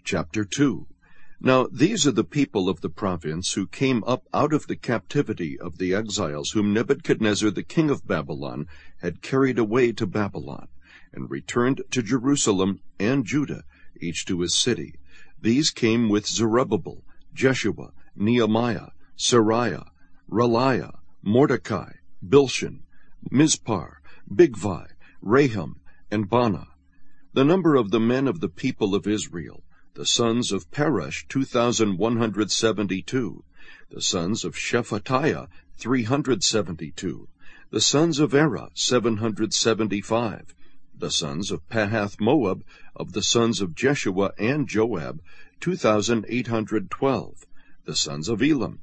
Chapter 2. Now these are the people of the province who came up out of the captivity of the exiles whom Nebuchadnezzar the king of Babylon had carried away to Babylon, and returned to Jerusalem and Judah, each to his city. These came with Zerubbabel, Jeshua, Nehemiah, Seraiah, Reliah, Mordecai, Bilshan, Mizpar, Bigvai, Rahum, and Baanah. The number of the men of the people of Israel, the sons of Peresh, 2,172. The sons of Shephatiah, 372. The sons of Erah, 775. The sons of Pahath-Moab, of the sons of Jeshua and Joab, 2,812. The sons of Elam,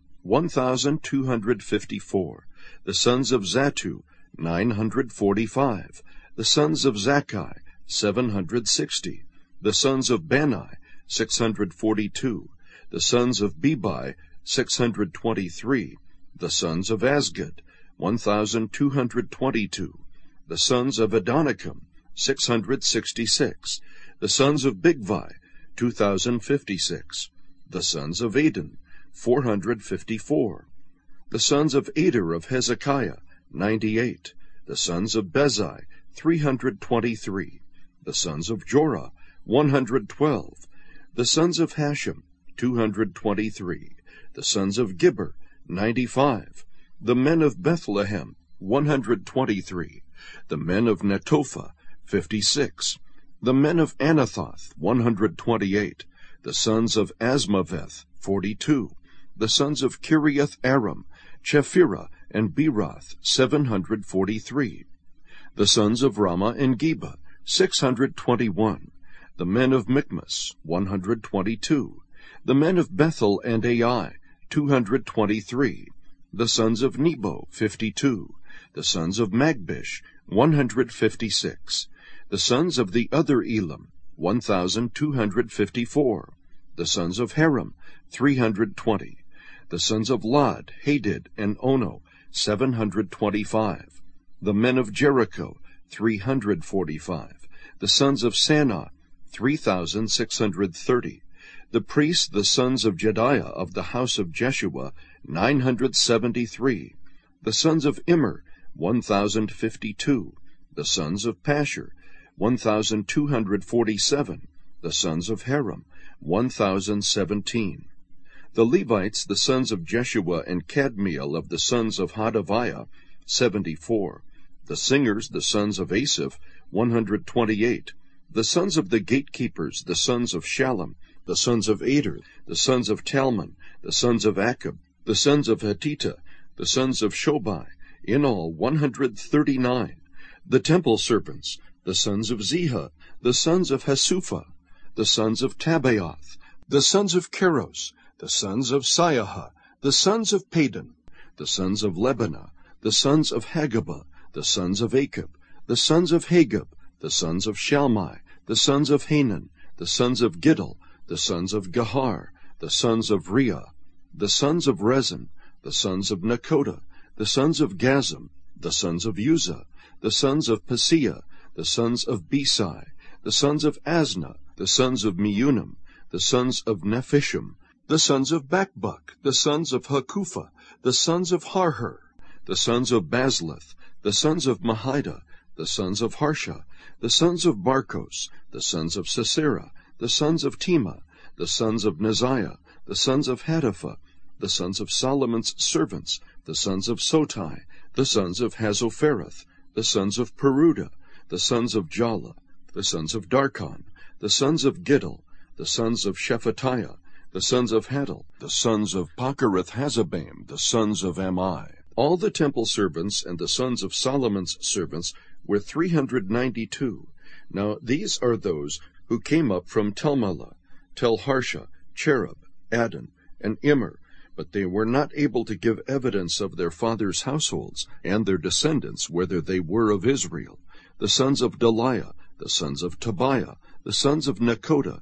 1,254. The sons of Zattu, 945. The sons of Zakkai, 760. The sons of Bani, 642. The sons of Bebai, 623. The sons of Asgad, 1,222. The sons of Adonikam, 666. The sons of Bigvai, 2,056. The sons of Adin, 454. The sons of Ader of Hezekiah, 98. The sons of Bezai, 323. The sons of Jorah, 112. The sons of Hashem, 223. The sons of Gibber, 95. The men of Bethlehem, 123. The men of Netophah, 56. The men of Anathoth, 128. The sons of Asmaveth, 42. The sons of Kiriath-Aram, Chephirah, and Beeroth, 743. The sons of Ramah and Geba, 621. The men of Michmas, 122. The men of Bethel and Ai, 223. The sons of Nebo, 52. The sons of Magbish, 156. The sons of the other Elam, 1,254. The sons of Haram, 320. The sons of Lod, Hadid, and Ono, 725. The men of Jericho, 345. The sons of Sanah, 3,630. The priests, the sons of Jediah of the house of Jeshua, 973. The sons of Immer, 1,052. The sons of Pashur, 1,247. The sons of Haram, 1,017. The Levites, the sons of Jeshua and Kadmiel of the sons of Hodaviah, 74. The singers, the sons of Asaph, 128. The sons of the gatekeepers, the sons of Shallum, the sons of Ader, the sons of Talmon, the sons of Akab, the sons of Hatita, the sons of Shobai, in all 139. The temple servants, the sons of Ziha, the sons of Hasupha, the sons of Tabaoth, the sons of Keros, the sons of Siaha, the sons of Padan, the sons of Lebanah, the sons of Hagabah, the sons of Akab, the sons of Hagab, the sons of Shalmai, the sons of Hanan, the sons of Giddel, the sons of Gahar, the sons of Reah, the sons of Rezin, the sons of Nakoda, the sons of Gazam, the sons of Uzzah, the sons of Paseah, the sons of Besai, the sons of Asna, the sons of Meunim, the sons of Nephishim, the sons of Bakbuk, the sons of Hakupha, the sons of Harher, the sons of Bazleth, the sons of Mahida, the sons of Harsha, the sons of Barkos, the sons of Sisera, the sons of Tema, the sons of Neziah, the sons of Hatipha, the sons of Solomon's servants, the sons of Sotai, the sons of Hazophereth, the sons of Peruda, the sons of Jala, the sons of Darkon, the sons of Giddel, the sons of Shephatiah, the sons of Hadel, the sons of Pokereth-Hazzebaim, the sons of Amai. All the temple servants and the sons of Solomon's servants were 392. Now these are those who came up from Telmelah, Telharsha, Cherub, Adon, and Immer, but they were not able to give evidence of their fathers' households and their descendants, whether they were of Israel. The sons of Deliah, the sons of Tobiah, the sons of Nekoda,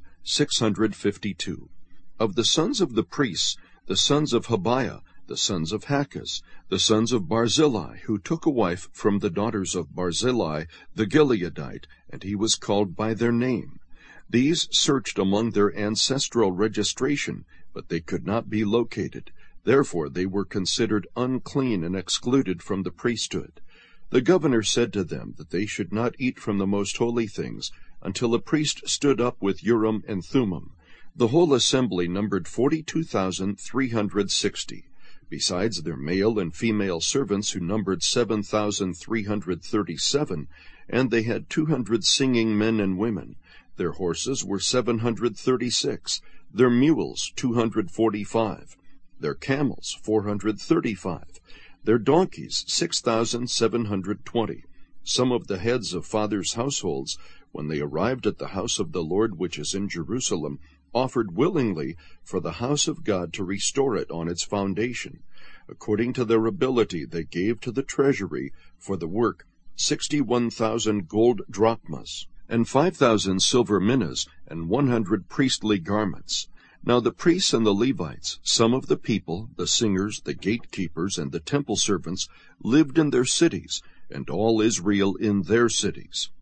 652. Of the sons of the priests, the sons of Habiah, the sons of Hakaz, the sons of Barzillai, who took a wife from the daughters of Barzillai the Gileadite, and he was called by their name. These searched among their ancestral registration, but they could not be located. Therefore they were considered unclean and excluded from the priesthood. The governor said to them that they should not eat from the most holy things until a priest stood up with Urim and Thummim. The whole assembly numbered 42,360, besides their male and female servants, who numbered 7,337, and they had 200 singing men and women. Their horses were 736, their mules 245, their camels 435, their donkeys 6,720. Some of the heads of fathers' households, when they arrived at the house of the Lord which is in Jerusalem, offered willingly for the house of God to restore it on its foundation. According to their ability they gave to the treasury for the work 61,000 gold drachmas, and 5,000 silver minas, and 100 priestly garments. Now the priests and the Levites, some of the people, the singers, the gatekeepers, and the temple servants, lived in their cities, and all Israel in their cities.